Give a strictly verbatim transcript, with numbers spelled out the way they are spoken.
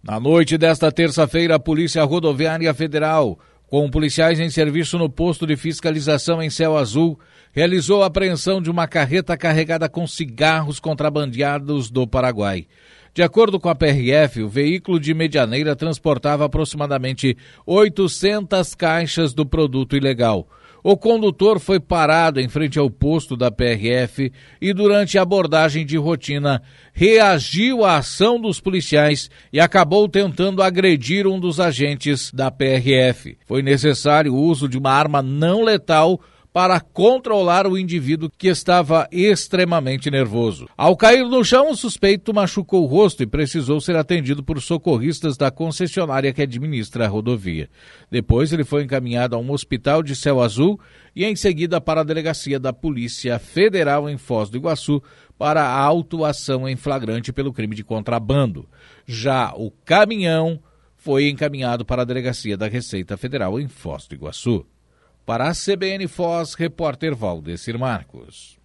Na noite desta terça-feira, a Polícia Rodoviária Federal, com policiais em serviço no posto de fiscalização em Céu Azul, realizou a apreensão de uma carreta carregada com cigarros contrabandeados do Paraguai. De acordo com a P R F, o veículo de Medianeira transportava aproximadamente oitocentas caixas do produto ilegal. O condutor foi parado em frente ao posto da P R F e, durante a abordagem de rotina, reagiu à ação dos policiais e acabou tentando agredir um dos agentes da P R F. Foi necessário o uso de uma arma não letal para controlar o indivíduo que estava extremamente nervoso. Ao cair no chão, o suspeito machucou o rosto e precisou ser atendido por socorristas da concessionária que administra a rodovia. Depois ele foi encaminhado a um hospital de Céu Azul e em seguida para a delegacia da Polícia Federal em Foz do Iguaçu para a autuação em flagrante pelo crime de contrabando. Já o caminhão foi encaminhado para a delegacia da Receita Federal em Foz do Iguaçu. Para a C B N Foz, repórter Valdecir Marcos.